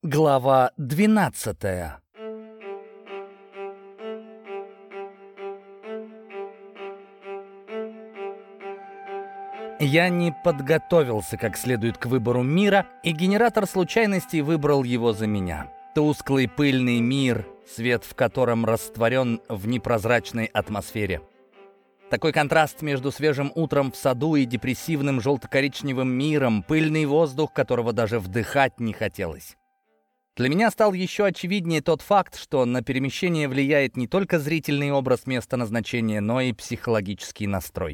Глава 12. Я не подготовился как следует к выбору мира, и генератор случайностей выбрал его за меня. Тусклый пыльный мир, свет в котором растворен в непрозрачной атмосфере. Такой контраст между свежим утром в саду и депрессивным желто-коричневым миром, пыльный воздух, которого даже вдыхать не хотелось. Для меня стал еще очевиднее тот факт, что на перемещение влияет не только зрительный образ места назначения, но и психологический настрой.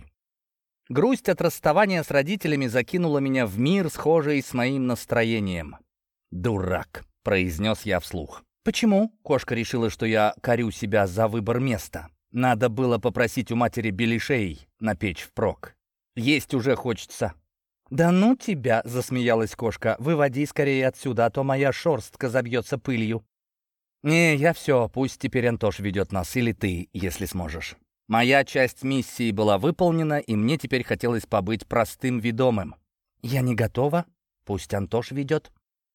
Грусть от расставания с родителями закинула меня в мир, схожий с моим настроением. «Дурак», — произнес я вслух. «Почему?» — кошка решила, что я корю себя за выбор места. Надо было попросить у матери беляшей напечь впрок. Есть уже хочется. «Да ну тебя!» — засмеялась кошка. «Выводи скорее отсюда, а то моя шерстка забьется пылью». «Не, я все, пусть теперь Антош ведет нас, или ты, если сможешь». Моя часть миссии была выполнена, и мне теперь хотелось побыть простым ведомым. «Я не готова, пусть Антош ведет».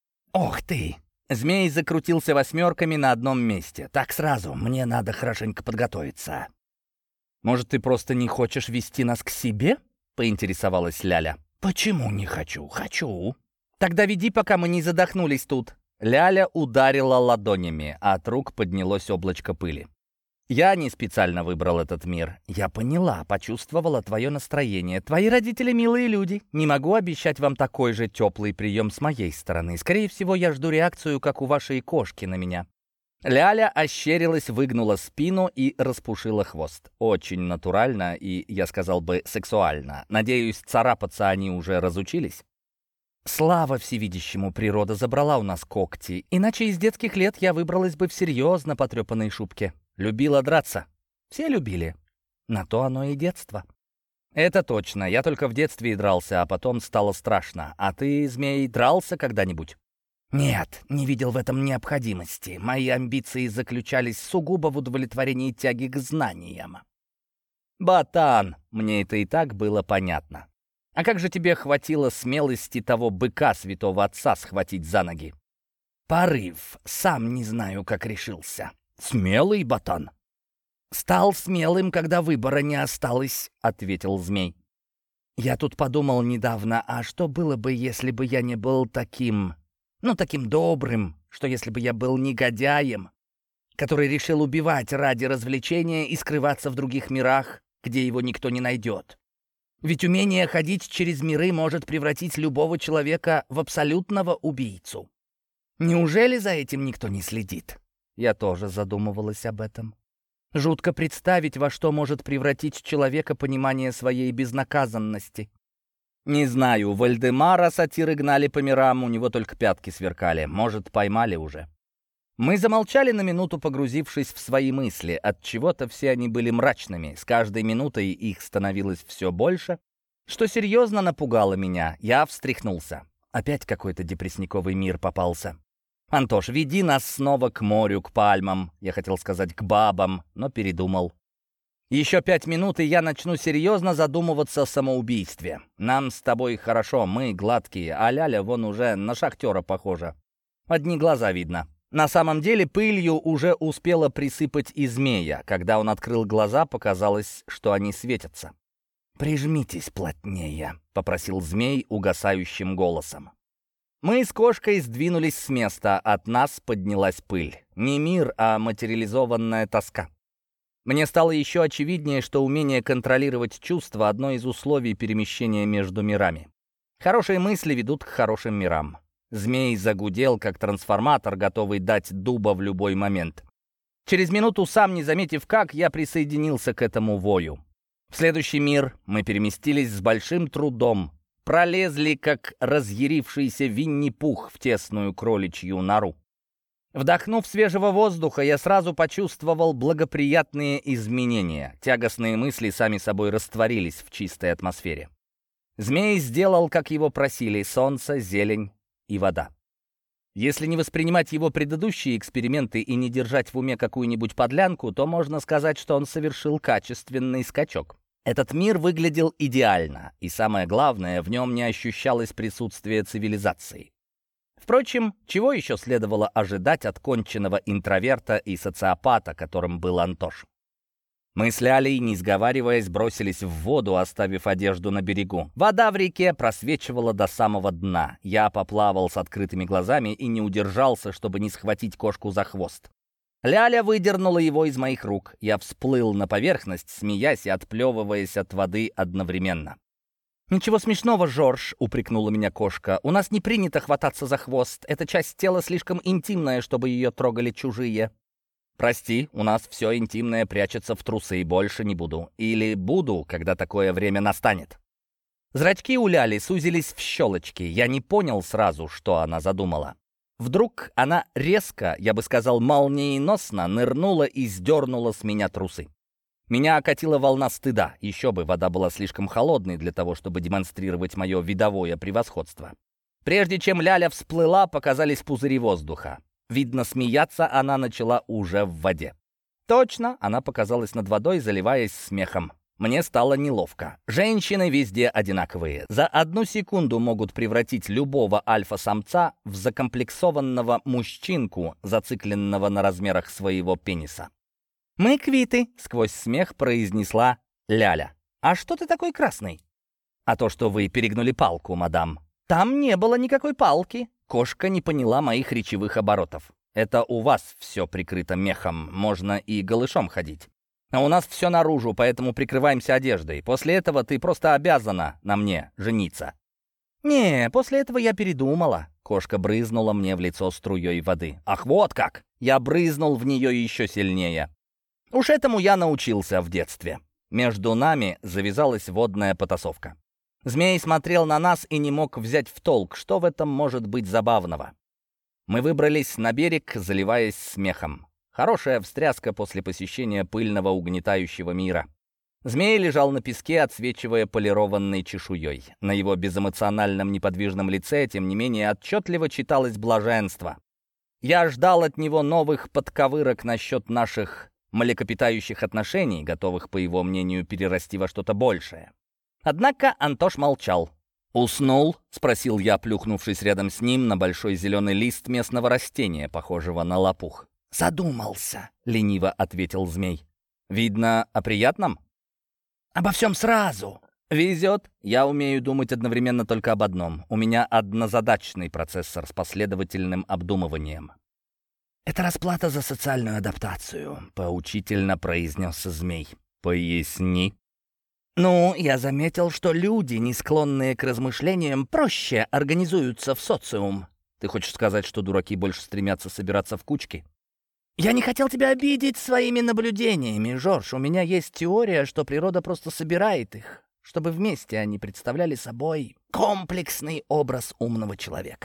«Ох ты!» Змей закрутился восьмерками на одном месте. «Так сразу, мне надо хорошенько подготовиться». «Может, ты просто не хочешь вести нас к себе?» — поинтересовалась Ляля. «Почему не хочу? Хочу». «Тогда веди, пока мы не задохнулись тут». Ляля ударила ладонями, а от рук поднялось облачко пыли. «Я не специально выбрал этот мир. Я поняла, почувствовала твое настроение. Твои родители милые люди. Не могу обещать вам такой же теплый прием с моей стороны. Скорее всего, я жду реакцию, как у вашей кошки на меня». Ляля ощерилась, выгнула спину и распушила хвост. Очень натурально и, я сказал бы, сексуально. Надеюсь, царапаться они уже разучились? Слава всевидящему, природа забрала у нас когти. Иначе из детских лет я выбралась бы в серьезно потрепанной шубке. Любила драться. Все любили. На то оно и детство. Это точно. Я только в детстве и дрался, а потом стало страшно. А ты, змей, дрался когда-нибудь? Нет, не видел в этом необходимости. Мои амбиции заключались сугубо в удовлетворении тяги к знаниям. Ботан, мне это и так было понятно. А как же тебе хватило смелости того быка святого отца схватить за ноги? Порыв. Сам не знаю, как решился. Смелый ботан. Стал смелым, когда выбора не осталось, ответил змей. Я тут подумал недавно, а что было бы, если бы я не был таким добрым, что если бы я был негодяем, который решил убивать ради развлечения и скрываться в других мирах, где его никто не найдет. Ведь умение ходить через миры может превратить любого человека в абсолютного убийцу. Неужели за этим никто не следит? Я тоже задумывалась об этом. Жутко представить, во что может превратить человека понимание своей безнаказанности. Не знаю, Вальдемара сатиры гнали по мирам, у него только пятки сверкали. Может, поймали уже. Мы замолчали на минуту, погрузившись в свои мысли. От чего-то все они были мрачными. С каждой минутой их становилось все больше, что серьезно напугало меня. Я встряхнулся. Опять какой-то депрессниковый мир попался. «Антош, веди нас снова к морю, к пальмам». Я хотел сказать «к бабам», но передумал. Еще 5 минут, и я начну серьезно задумываться о самоубийстве. Нам с тобой хорошо, мы гладкие, а Ляля вон уже на шахтера похожа. Одни глаза видно. На самом деле пылью уже успела присыпать и змея. Когда он открыл глаза, показалось, что они светятся. «Прижмитесь плотнее», — попросил змей угасающим голосом. Мы с кошкой сдвинулись с места, от нас поднялась пыль. Не мир, а материализованная тоска. Мне стало еще очевиднее, что умение контролировать чувства — одно из условий перемещения между мирами. Хорошие мысли ведут к хорошим мирам. Змей загудел, как трансформатор, готовый дать дуба в любой момент. Через минуту, сам не заметив как, я присоединился к этому вою. В следующий мир мы переместились с большим трудом, пролезли, как разъярившийся Винни-Пух в тесную кроличью нору. Вдохнув свежего воздуха, я сразу почувствовал благоприятные изменения. Тягостные мысли сами собой растворились в чистой атмосфере. Змей сделал, как его просили: солнце, зелень и вода. Если не воспринимать его предыдущие эксперименты и не держать в уме какую-нибудь подлянку, то можно сказать, что он совершил качественный скачок. Этот мир выглядел идеально, и самое главное, в нем не ощущалось присутствия цивилизации. Впрочем, чего еще следовало ожидать от конченного интроверта и социопата, которым был Антош? Мы с Лялей, не сговариваясь, бросились в воду, оставив одежду на берегу. Вода в реке просвечивала до самого дна. Я поплавал с открытыми глазами и не удержался, чтобы не схватить кошку за хвост. Ляля выдернула его из моих рук. Я всплыл на поверхность, смеясь и отплевываясь от воды одновременно. «Ничего смешного, Жорж», — упрекнула меня кошка. «У нас не принято хвататься за хвост. Эта часть тела слишком интимная, чтобы ее трогали чужие». «Прости, у нас все интимное прячется в трусы, и больше не буду. Или буду, когда такое время настанет». Зрачки у Ляли сузились в щелочки. Я не понял сразу, что она задумала. Вдруг она резко, я бы сказал, молниеносно нырнула и сдернула с меня трусы. Меня окатила волна стыда. Еще бы, вода была слишком холодной для того, чтобы демонстрировать мое видовое превосходство. Прежде чем Ляля всплыла, показались пузыри воздуха. Видно, смеяться она начала уже в воде. Точно, она показалась над водой, заливаясь смехом. Мне стало неловко. Женщины везде одинаковые. За 1 секунду могут превратить любого альфа-самца в закомплексованного мужчинку, зацикленного на размерах своего пениса. «Мы квиты», — сквозь смех произнесла Ляля. «А что ты такой красный?» «А то, что вы перегнули палку, мадам». «Там не было никакой палки». Кошка не поняла моих речевых оборотов. «Это у вас все прикрыто мехом, можно и голышом ходить. А у нас все наружу, поэтому прикрываемся одеждой. После этого ты просто обязана на мне жениться». «Не, после этого я передумала». Кошка брызнула мне в лицо струей воды. «Ах, вот как!» Я брызнул в нее еще сильнее. Уж этому я научился в детстве. Между нами завязалась водная потасовка. Змей смотрел на нас и не мог взять в толк, что в этом может быть забавного. Мы выбрались на берег, заливаясь смехом. Хорошая встряска после посещения пыльного угнетающего мира. Змей лежал на песке, отсвечивая полированной чешуей. На его безэмоциональном неподвижном лице, тем не менее, отчетливо читалось блаженство. Я ждал от него новых подковырок насчет наших млекопитающих отношений, готовых, по его мнению, перерасти во что-то большее. Однако Антош молчал. «Уснул?» — спросил я, плюхнувшись рядом с ним на большой зеленый лист местного растения, похожего на лопух. «Задумался», — лениво ответил змей. «Видно, о приятном?» «Обо всем сразу». «Везет. Я умею думать одновременно только об одном. У меня однозадачный процессор с последовательным обдумыванием». «Это расплата за социальную адаптацию», — поучительно произнес змей. «Поясни». «Ну, я заметил, что люди, не склонные к размышлениям, проще организуются в социум». «Ты хочешь сказать, что дураки больше стремятся собираться в кучки?» «Я не хотел тебя обидеть своими наблюдениями, Жорж. У меня есть теория, что природа просто собирает их, чтобы вместе они представляли собой комплексный образ умного человека».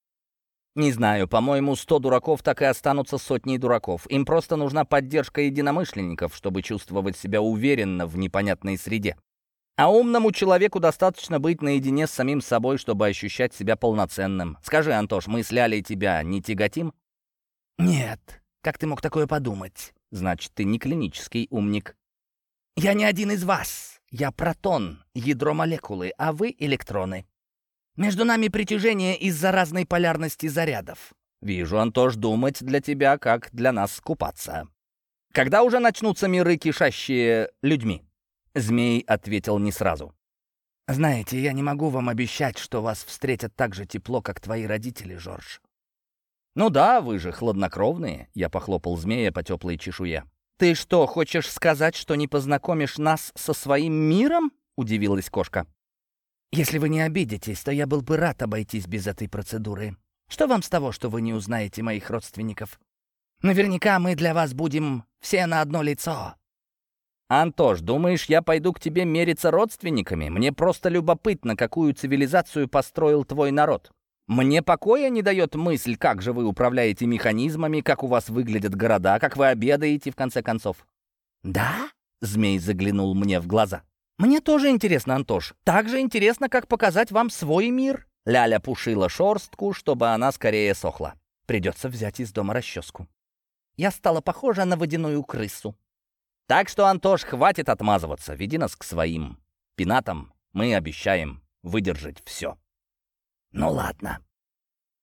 «Не знаю, по-моему, 100 дураков так и останутся сотней дураков. Им просто нужна поддержка единомышленников, чтобы чувствовать себя уверенно в непонятной среде. А умному человеку достаточно быть наедине с самим собой, чтобы ощущать себя полноценным. Скажи, Антош, мы с Лялей тебя не тяготим?» «Нет. Как ты мог такое подумать?» «Значит, ты не клинический умник». «Я не один из вас. Я протон, ядро молекулы, а вы электроны. Между нами притяжение из-за разной полярности зарядов». «Вижу, Антош, думать для тебя, как для нас купаться. Когда уже начнутся миры, кишащие людьми?» Змей ответил не сразу. «Знаете, я не могу вам обещать, что вас встретят так же тепло, как твои родители, Жорж». «Ну да, вы же хладнокровные», — я похлопал змея по теплой чешуе. «Ты что, хочешь сказать, что не познакомишь нас со своим миром?» — удивилась кошка. «Если вы не обидитесь, то я был бы рад обойтись без этой процедуры. Что вам с того, что вы не узнаете моих родственников? Наверняка мы для вас будем все на одно лицо». «Антош, думаешь, я пойду к тебе мериться родственниками? Мне просто любопытно, какую цивилизацию построил твой народ. Мне покоя не дает мысль, как же вы управляете механизмами, как у вас выглядят города, как вы обедаете, в конце концов». «Да?» — змей заглянул мне в глаза. «Мне тоже интересно, Антош. Так же интересно, как показать вам свой мир». Ляля пушила шорстку, чтобы она скорее сохла. Придется взять из дома расческу. Я стала похожа на водяную крысу. «Так что, Антош, хватит отмазываться. Веди нас к своим пенатам. Мы обещаем выдержать все». «Ну ладно».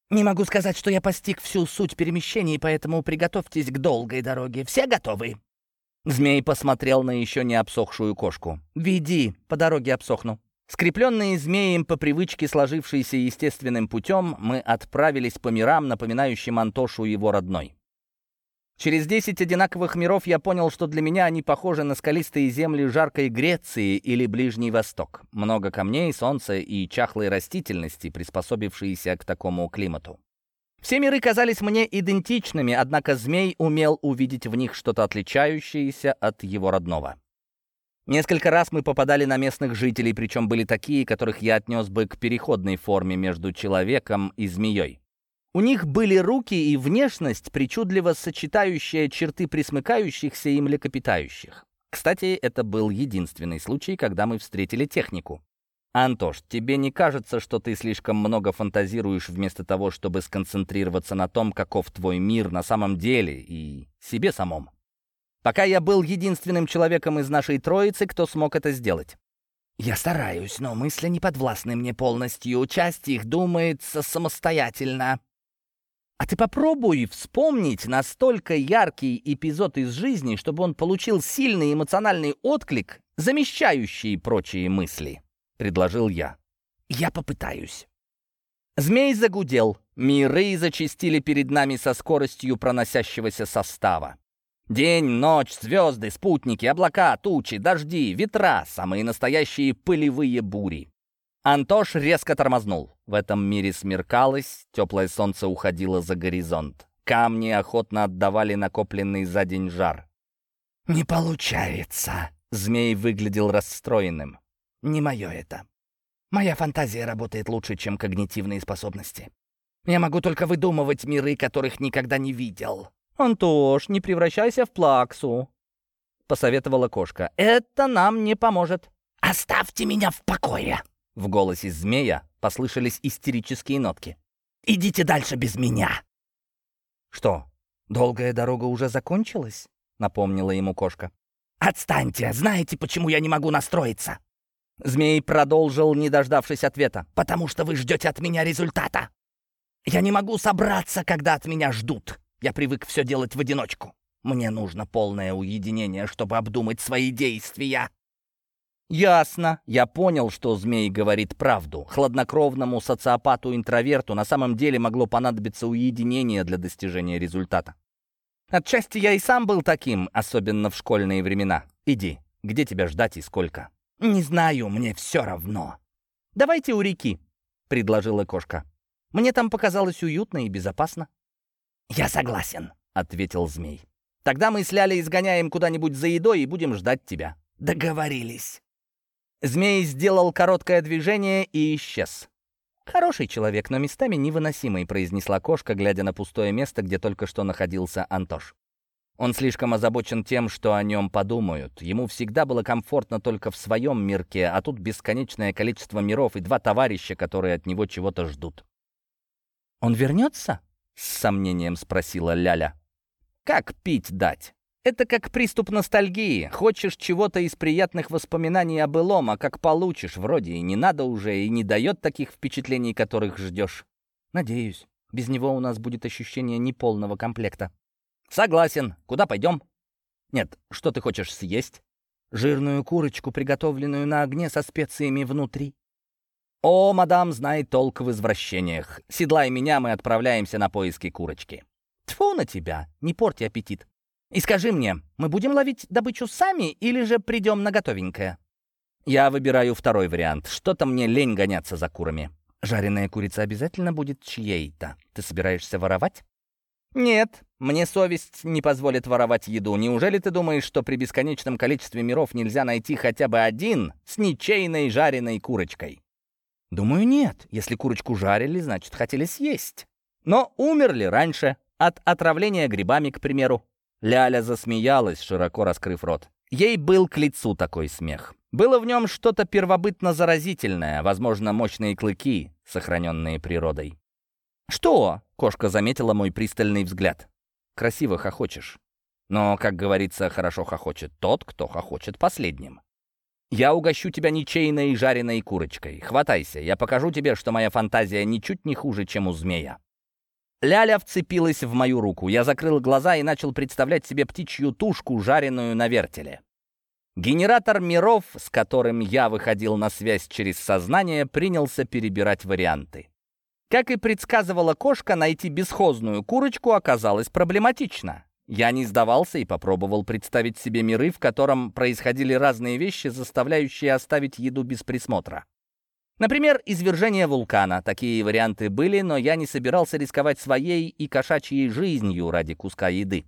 Не могу сказать, что я постиг всю суть перемещений, поэтому приготовьтесь к долгой дороге. Все готовы?» Змей посмотрел на еще не обсохшую кошку. «Веди, по дороге обсохну». Скрепленные змеем по привычке, сложившейся естественным путем, мы отправились по мирам, напоминающим Антошу его родной. Через 10 одинаковых миров я понял, что для меня они похожи на скалистые земли жаркой Греции или Ближний Восток. Много камней, солнца и чахлой растительности, приспособившиеся к такому климату. Все миры казались мне идентичными, однако змей умел увидеть в них что-то отличающееся от его родного. Несколько раз мы попадали на местных жителей, причем были такие, которых я отнес бы к переходной форме между человеком и змеей. У них были руки и внешность, причудливо сочетающая черты пресмыкающихся и млекопитающих. Кстати, это был единственный случай, когда мы встретили технику. «Антош, тебе не кажется, что ты слишком много фантазируешь вместо того, чтобы сконцентрироваться на том, каков твой мир на самом деле и себе самом? Пока я был единственным человеком из нашей троицы, кто смог это сделать». «Я стараюсь, но мысли не подвластны мне полностью. Часть их думается самостоятельно». «А ты попробуй вспомнить настолько яркий эпизод из жизни, чтобы он получил сильный эмоциональный отклик, замещающий прочие мысли», — предложил я. «Я попытаюсь». Змей загудел. Миры зачастили перед нами со скоростью проносящегося состава. День, ночь, звезды, спутники, облака, тучи, дожди, ветра, самые настоящие пылевые бури. Антош резко тормознул. В этом мире смеркалось, теплое солнце уходило за горизонт. Камни охотно отдавали накопленный за день жар. «Не получается!» Змей выглядел расстроенным. «Не мое это. Моя фантазия работает лучше, чем когнитивные способности. Я могу только выдумывать миры, которых никогда не видел». «Антош, не превращайся в плаксу», — посоветовала кошка. «Это нам не поможет». «Оставьте меня в покое!» В голосе змея послышались истерические нотки. «Идите дальше без меня!» «Что, долгая дорога уже закончилась?» — напомнила ему кошка. «Отстаньте! Знаете, почему я не могу настроиться?» Змей продолжил, не дождавшись ответа. «Потому что вы ждете от меня результата. Я не могу собраться, когда от меня ждут. Я привык все делать в одиночку. Мне нужно полное уединение, чтобы обдумать свои действия». «Ясно. Я понял, что змей говорит правду. Хладнокровному социопату-интроверту на самом деле могло понадобиться уединение для достижения результата. Отчасти я и сам был таким, особенно в школьные времена. Иди, где тебя ждать и сколько?» «Не знаю, мне все равно». «Давайте у реки», — предложила кошка. «Мне там показалось уютно и безопасно». «Я согласен», — ответил змей. «Тогда мы с Лялей сгоняем куда-нибудь за едой и будем ждать тебя». «Договорились». Змей сделал короткое движение и исчез. «Хороший человек, но местами невыносимый», — произнесла кошка, глядя на пустое место, где только что находился Антош. «Он слишком озабочен тем, что о нем подумают. Ему всегда было комфортно только в своем мирке, а тут бесконечное количество миров и 2 товарища, которые от него чего-то ждут». «Он вернется?» — с сомнением спросила Ляля. «Как пить дать? Это как приступ ностальгии. Хочешь чего-то из приятных воспоминаний о былом, а как получишь, вроде и не надо уже, и не дает таких впечатлений, которых ждешь. Надеюсь, без него у нас будет ощущение неполного комплекта». «Согласен. Куда пойдем?» «Нет, что ты хочешь съесть?» «Жирную курочку, приготовленную на огне со специями внутри». «О, мадам знает толк в извращениях. Седлай меня, мы отправляемся на поиски курочки». «Тьфу на тебя, не порти аппетит. И скажи мне, мы будем ловить добычу сами или же придем на готовенькое?» «Я выбираю второй вариант. Что-то мне лень гоняться за курами». «Жареная курица обязательно будет чьей-то. Ты собираешься воровать?» «Нет, мне совесть не позволит воровать еду. Неужели ты думаешь, что при бесконечном количестве миров нельзя найти хотя бы один с ничейной жареной курочкой?» «Думаю, нет. Если курочку жарили, значит, хотели съесть. Но умерли раньше. От отравления грибами, к примеру». Ляля засмеялась, широко раскрыв рот. Ей был к лицу такой смех. Было в нем что-то первобытно-заразительное, возможно, мощные клыки, сохраненные природой. «Что?» — кошка заметила мой пристальный взгляд. «Красиво хохочешь. Но, как говорится, хорошо хохочет тот, кто хохочет последним. Я угощу тебя ничейной жареной курочкой. Хватайся, я покажу тебе, что моя фантазия ничуть не хуже, чем у змея». Ляля вцепилась в мою руку. Я закрыл глаза и начал представлять себе птичью тушку, жареную на вертеле. Генератор миров, с которым я выходил на связь через сознание, принялся перебирать варианты. Как и предсказывала кошка, найти бесхозную курочку оказалось проблематично. Я не сдавался и попробовал представить себе миры, в котором происходили разные вещи, заставляющие оставить еду без присмотра. Например, извержение вулкана. Такие варианты были, но я не собирался рисковать своей и кошачьей жизнью ради куска еды.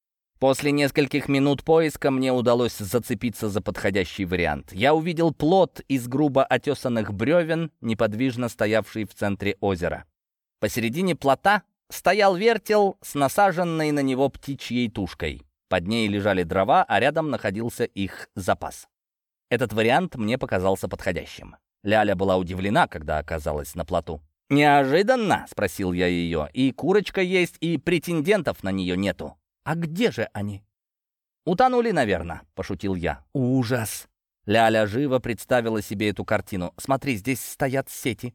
После нескольких минут поиска мне удалось зацепиться за подходящий вариант. Я увидел плот из грубо отесанных бревен, неподвижно стоявший в центре озера. Посередине плота стоял вертел с насаженной на него птичьей тушкой. Под ней лежали дрова, а рядом находился их запас. Этот вариант мне показался подходящим. Ляля была удивлена, когда оказалась на плоту. «Неожиданно?» — спросил я ее. «И курочка есть, и претендентов на нее нету. А где же они?» «Утонули, наверное», — пошутил я. «Ужас!» Ляля живо представила себе эту картину. «Смотри, здесь стоят сети».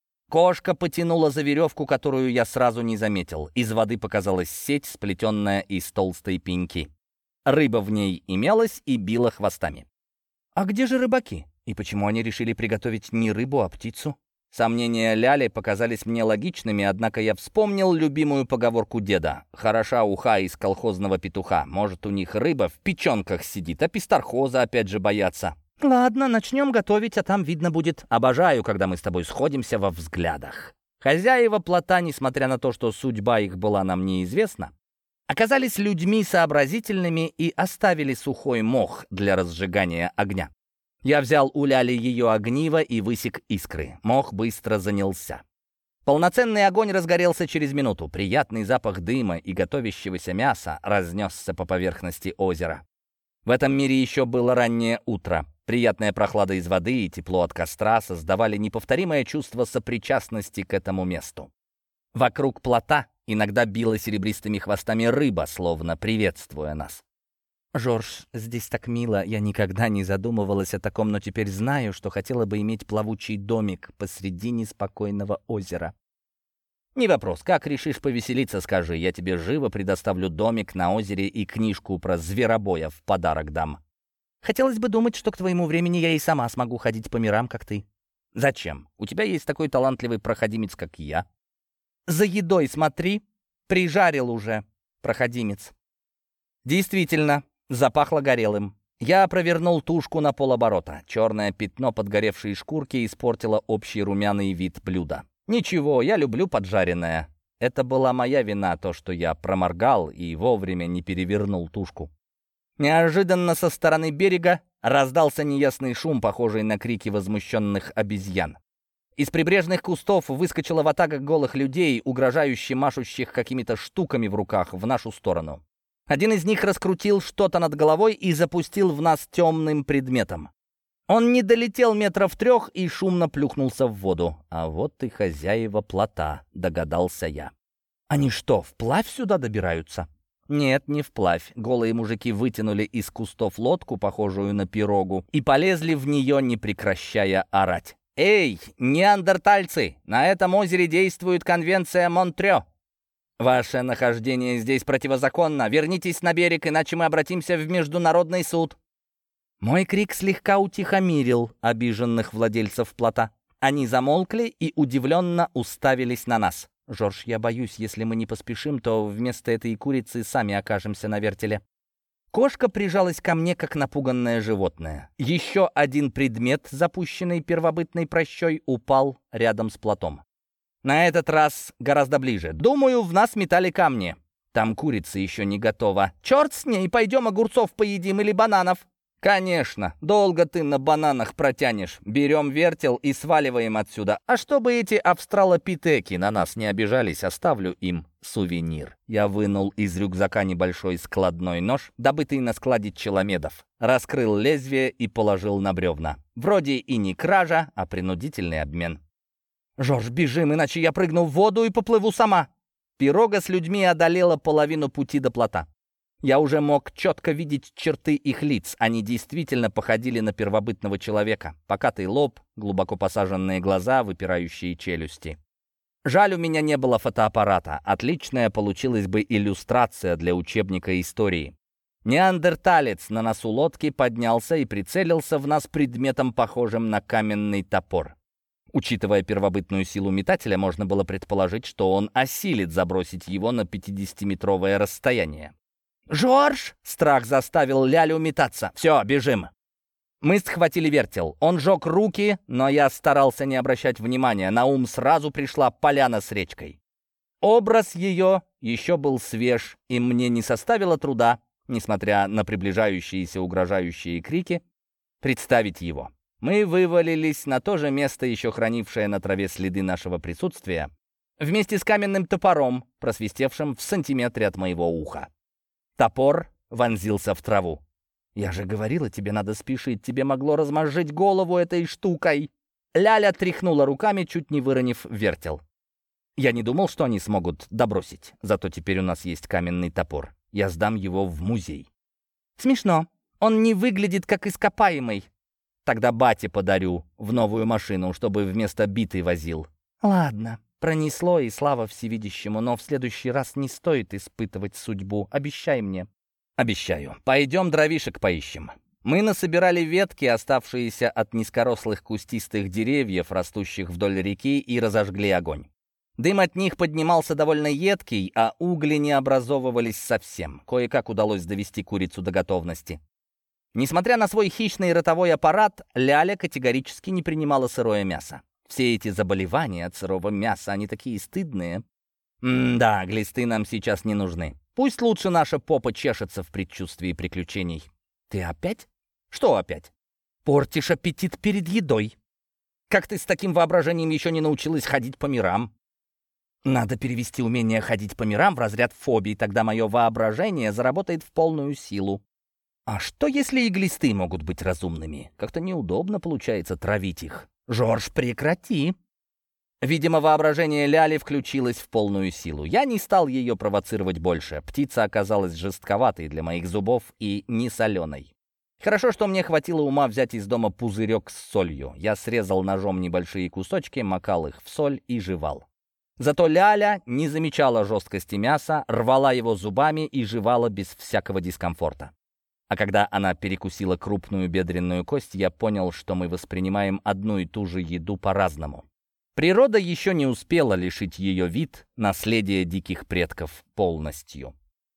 Кошка потянула за веревку, которую я сразу не заметил. Из воды показалась сеть, сплетенная из толстой пеньки. Рыба в ней имелась и била хвостами. «А где же рыбаки? И почему они решили приготовить не рыбу, а птицу?» Сомнения Ляли показались мне логичными, однако я вспомнил любимую поговорку деда. «Хороша уха из колхозного петуха. Может, у них рыба в печенках сидит, а песторхоза опять же боятся». «Ладно, начнем готовить, а там видно будет. Обожаю, когда мы с тобой сходимся во взглядах». Хозяева плота, несмотря на то, что судьба их была нам неизвестна, оказались людьми сообразительными и оставили сухой мох для разжигания огня. Я взял у Ляли ее огниво и высек искры. Мох быстро занялся. Полноценный огонь разгорелся через минуту. Приятный запах дыма и готовящегося мяса разнесся по поверхности озера. В этом мире еще было раннее утро. Приятная прохлада из воды и тепло от костра создавали неповторимое чувство сопричастности к этому месту. Вокруг плота иногда била серебристыми хвостами рыба, словно приветствуя нас. «Жорж, здесь так мило. Я никогда не задумывалась о таком, но теперь знаю, что хотела бы иметь плавучий домик посредине спокойного озера». «Не вопрос. Как решишь повеселиться, скажи. Я тебе живо предоставлю домик на озере и книжку про зверобоя в подарок дам». «Хотелось бы думать, что к твоему времени я и сама смогу ходить по мирам, как ты». «Зачем? У тебя есть такой талантливый проходимец, как я». «За едой смотри. Прижарил уже проходимец». Действительно, запахло горелым. Я провернул тушку на полоборота. Черное пятно подгоревшей шкурки испортило общий румяный вид блюда. Ничего, я люблю поджаренное. Это была моя вина, то, что я проморгал и вовремя не перевернул тушку. Неожиданно со стороны берега раздался неясный шум, похожий на крики возмущенных обезьян. Из прибрежных кустов выскочила ватага голых людей, угрожающе машущих какими-то штуками в руках в нашу сторону. Один из них раскрутил что-то над головой и запустил в нас темным предметом. Он не долетел 3 метра и шумно плюхнулся в воду. А вот и хозяева плота, догадался я. Они что, вплавь сюда добираются? Нет, не вплавь. Голые мужики вытянули из кустов лодку, похожую на пирогу, и полезли в нее, не прекращая орать. «Эй, неандертальцы! На этом озере действует конвенция Монтрё. Ваше нахождение здесь противозаконно. Вернитесь на берег, иначе мы обратимся в международный суд». Мой крик слегка утихомирил обиженных владельцев плота. Они замолкли и удивленно уставились на нас. «Жорж, я боюсь, если мы не поспешим, то вместо этой курицы сами окажемся на вертеле». Кошка прижалась ко мне, как напуганное животное. Еще один предмет, запущенный первобытной прощой, упал рядом с плотом. На этот раз гораздо ближе. Думаю, в нас метали камни. Там курица еще не готова. Черт с ней, пойдем огурцов поедим или бананов. Конечно, долго ты на бананах протянешь. Берем вертел и сваливаем отсюда. А чтобы эти австралопитеки на нас не обижались, оставлю им сувенир. Я вынул из рюкзака небольшой складной нож, добытый на складе Челомедов. Раскрыл лезвие и положил на бревна. Вроде и не кража, а принудительный обмен. «Жорж, бежим, иначе я прыгну в воду и поплыву сама». Пирога с людьми одолела половину пути до плота. Я уже мог четко видеть черты их лиц. Они действительно походили на первобытного человека. Покатый лоб, глубоко посаженные глаза, выпирающие челюсти. Жаль, у меня не было фотоаппарата. Отличная получилась бы иллюстрация для учебника истории. Неандерталец на носу лодки поднялся и прицелился в нас предметом, похожим на каменный топор. Учитывая первобытную силу метателя, можно было предположить, что он осилит забросить его на 50-метровое расстояние. «Жорж!» — страх заставил Лялю метаться. «Все, бежим!» Мы схватили вертел. Он жег руки, но я старался не обращать внимания. На ум сразу пришла поляна с речкой. Образ ее еще был свеж, и мне не составило труда, несмотря на приближающиеся угрожающие крики, представить его. Мы вывалились на то же место, еще хранившее на траве следы нашего присутствия, вместе с каменным топором, просвистевшим в сантиметре от моего уха. Топор вонзился в траву. «Я же говорила, тебе надо спешить, тебе могло размозжить голову этой штукой!» Ляля тряхнула руками, чуть не выронив вертел. «Я не думал, что они смогут добросить, зато теперь у нас есть каменный топор. Я сдам его в музей». «Смешно. Он не выглядит как ископаемый». «Тогда бате подарю в новую машину, чтобы вместо биты возил». «Ладно, пронесло, и слава всевидящему, но в следующий раз не стоит испытывать судьбу. Обещай мне». «Обещаю. Пойдем дровишек поищем». Мы насобирали ветки, оставшиеся от низкорослых кустистых деревьев, растущих вдоль реки, и разожгли огонь. Дым от них поднимался довольно едкий, а угли не образовывались совсем. Кое-как удалось довести курицу до готовности. Несмотря на свой хищный ротовой аппарат, Ляля категорически не принимала сырое мясо. Все эти заболевания от сырого мяса, они такие стыдные. Да, глисты нам сейчас не нужны. Пусть лучше наша попа чешется в предчувствии приключений. Ты опять? Что опять? Портишь аппетит перед едой. Как ты с таким воображением еще не научилась ходить по мирам? Надо перевести умение ходить по мирам в разряд фобий, тогда мое воображение заработает в полную силу. А что, если и глисты могут быть разумными? Как-то неудобно получается травить их. Жорж, прекрати! Видимо, воображение Ляли включилось в полную силу. Я не стал ее провоцировать больше. Птица оказалась жестковатой для моих зубов и не соленой. Хорошо, что мне хватило ума взять из дома пузырек с солью. Я срезал ножом небольшие кусочки, макал их в соль и жевал. Зато Ляля не замечала жесткости мяса, рвала его зубами и жевала без всякого дискомфорта. А когда она перекусила крупную бедренную кость, я понял, что мы воспринимаем одну и ту же еду по-разному. Природа еще не успела лишить ее вид, наследие диких предков, полностью.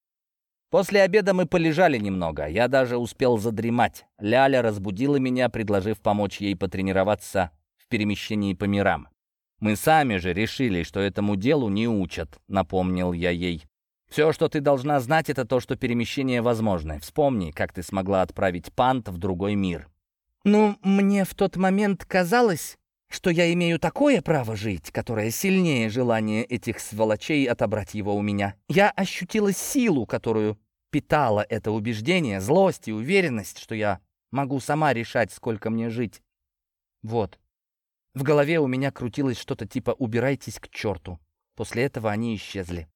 После обеда мы полежали немного, я даже успел задремать. Ляля разбудила меня, предложив помочь ей потренироваться в перемещении по мирам. «Мы сами же решили, что этому делу не учат», — напомнил я ей. «Все, что ты должна знать, это то, что перемещение возможно. Вспомни, как ты смогла отправить пант в другой мир». «Ну, мне в тот момент казалось, что я имею такое право жить, которое сильнее желания этих сволочей отобрать его у меня. Я ощутила силу, которую питала это убеждение, злость и уверенность, что я могу сама решать, сколько мне жить. Вот. В голове у меня крутилось что-то типа «убирайтесь к черту». После этого они исчезли.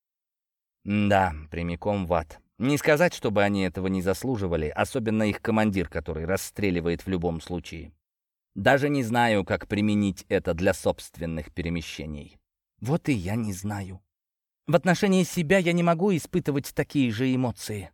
Да, прямиком в ад. Не сказать, чтобы они этого не заслуживали, особенно их командир, который расстреливает в любом случае. Даже не знаю, как применить это для собственных перемещений. Вот и я не знаю. В отношении себя я не могу испытывать такие же эмоции.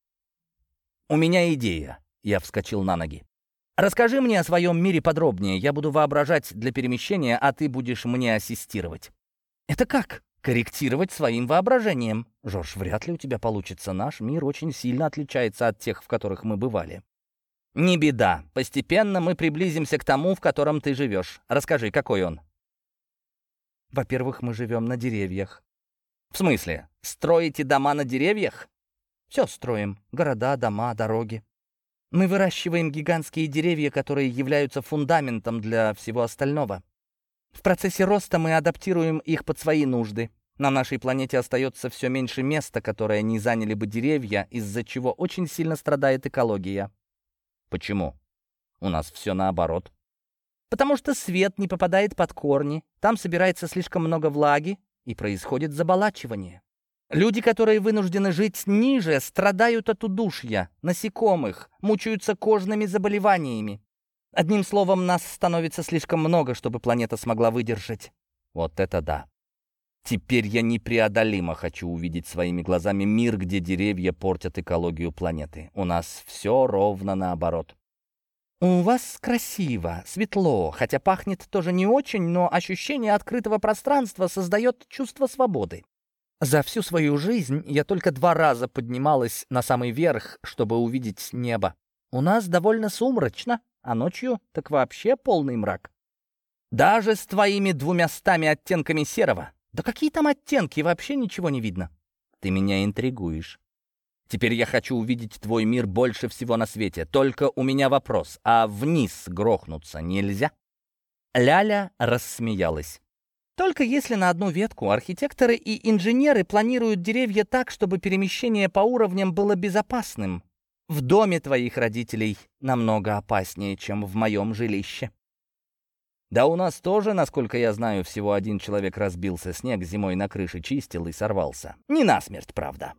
У меня идея. Я вскочил на ноги. Расскажи мне о своем мире подробнее. Я буду воображать для перемещения, а ты будешь мне ассистировать. Это как? Корректировать своим воображением. Жорж, вряд ли у тебя получится. Наш мир очень сильно отличается от тех, в которых мы бывали. «Не беда. Постепенно мы приблизимся к тому, в котором ты живешь. Расскажи, какой он?» «Во-первых, мы живем на деревьях». «В смысле? Строите дома на деревьях?» «Все строим. Города, дома, дороги. Мы выращиваем гигантские деревья, которые являются фундаментом для всего остального. В процессе роста мы адаптируем их под свои нужды. На нашей планете остается все меньше места, которое не заняли бы деревья, из-за чего очень сильно страдает экология». «Почему? У нас все наоборот». «Потому что свет не попадает под корни, там собирается слишком много влаги, и происходит заболачивание. Люди, которые вынуждены жить ниже, страдают от удушья, насекомых, мучаются кожными заболеваниями. Одним словом, нас становится слишком много, чтобы планета смогла выдержать». «Вот это да. Теперь я непреодолимо хочу увидеть своими глазами мир, где деревья портят экологию планеты. У нас все ровно наоборот. «У вас красиво, светло, хотя пахнет тоже не очень, но ощущение открытого пространства создает чувство свободы. За всю свою жизнь я только 2 раза поднималась на самый верх, чтобы увидеть небо. У нас довольно сумрачно, а ночью так вообще полный мрак. Даже с твоими 200 оттенками серого. Да какие там оттенки, вообще ничего не видно. Ты меня интригуешь. Теперь я хочу увидеть твой мир больше всего на свете. Только у меня вопрос, а вниз грохнуться нельзя?» Ляля рассмеялась. «Только если на одну ветку архитекторы и инженеры планируют деревья так, чтобы перемещение по уровням было безопасным. В доме твоих родителей намного опаснее, чем в моем жилище». «Да у нас тоже, насколько я знаю, всего 1 человек разбился, снег зимой на крыше чистил и сорвался. Не насмерть, правда».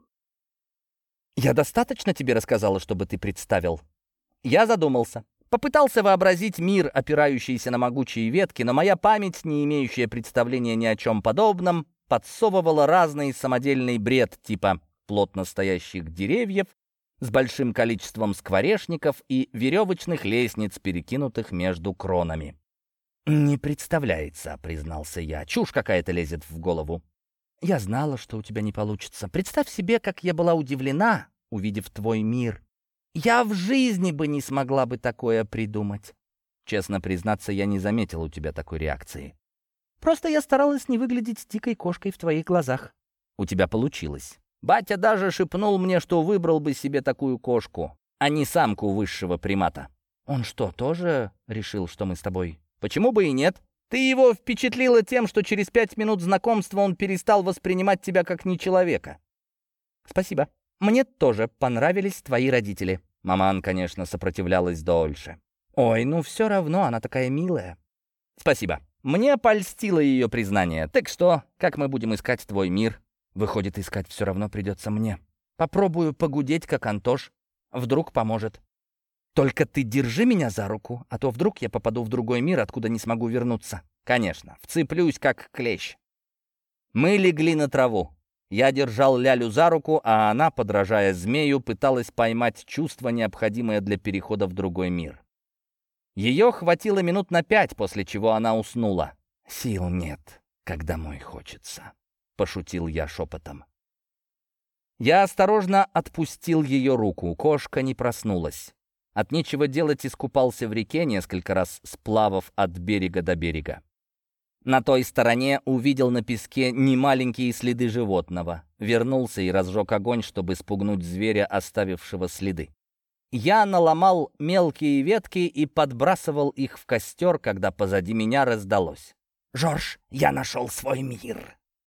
«Я достаточно тебе рассказала, чтобы ты представил?» Я задумался. Попытался вообразить мир, опирающийся на могучие ветки, но моя память, не имеющая представления ни о чем подобном, подсовывала разный самодельный бред, типа плотно стоящих деревьев с большим количеством скворечников и веревочных лестниц, перекинутых между кронами. «Не представляется», — признался я. «Чушь какая-то лезет в голову». «Я знала, что у тебя не получится. Представь себе, как я была удивлена, увидев твой мир. Я в жизни бы не смогла бы такое придумать». Честно признаться, я не заметил у тебя такой реакции. «Просто я старалась не выглядеть дикой кошкой в твоих глазах». «У тебя получилось. Батя даже шепнул мне, что выбрал бы себе такую кошку, а не самку высшего примата». «Он что, тоже решил, что мы с тобой...» «Почему бы и нет? Ты его впечатлила тем, что через 5 минут знакомства он перестал воспринимать тебя как нечеловека». «Спасибо. Мне тоже понравились твои родители». Маман, конечно, сопротивлялась дольше. «Ой, ну все равно, она такая милая». «Спасибо. Мне польстило ее признание. Так что, как мы будем искать твой мир?» «Выходит, искать все равно придется мне. Попробую погудеть, как Антош. Вдруг поможет». «Только ты держи меня за руку, а то вдруг я попаду в другой мир, откуда не смогу вернуться». «Конечно, вцеплюсь, как клещ». Мы легли на траву. Я держал Лялю за руку, а она, подражая змею, пыталась поймать чувство, необходимое для перехода в другой мир. Ее хватило минут на 5, после чего она уснула. «Сил нет, как домой хочется», — пошутил я шепотом. Я осторожно отпустил ее руку. Кошка не проснулась. От нечего делать искупался в реке, несколько раз сплавав от берега до берега. На той стороне увидел на песке немаленькие следы животного. Вернулся и разжег огонь, чтобы спугнуть зверя, оставившего следы. Я наломал мелкие ветки и подбрасывал их в костер, когда позади меня раздалось: «Жорж, я нашел свой мир!»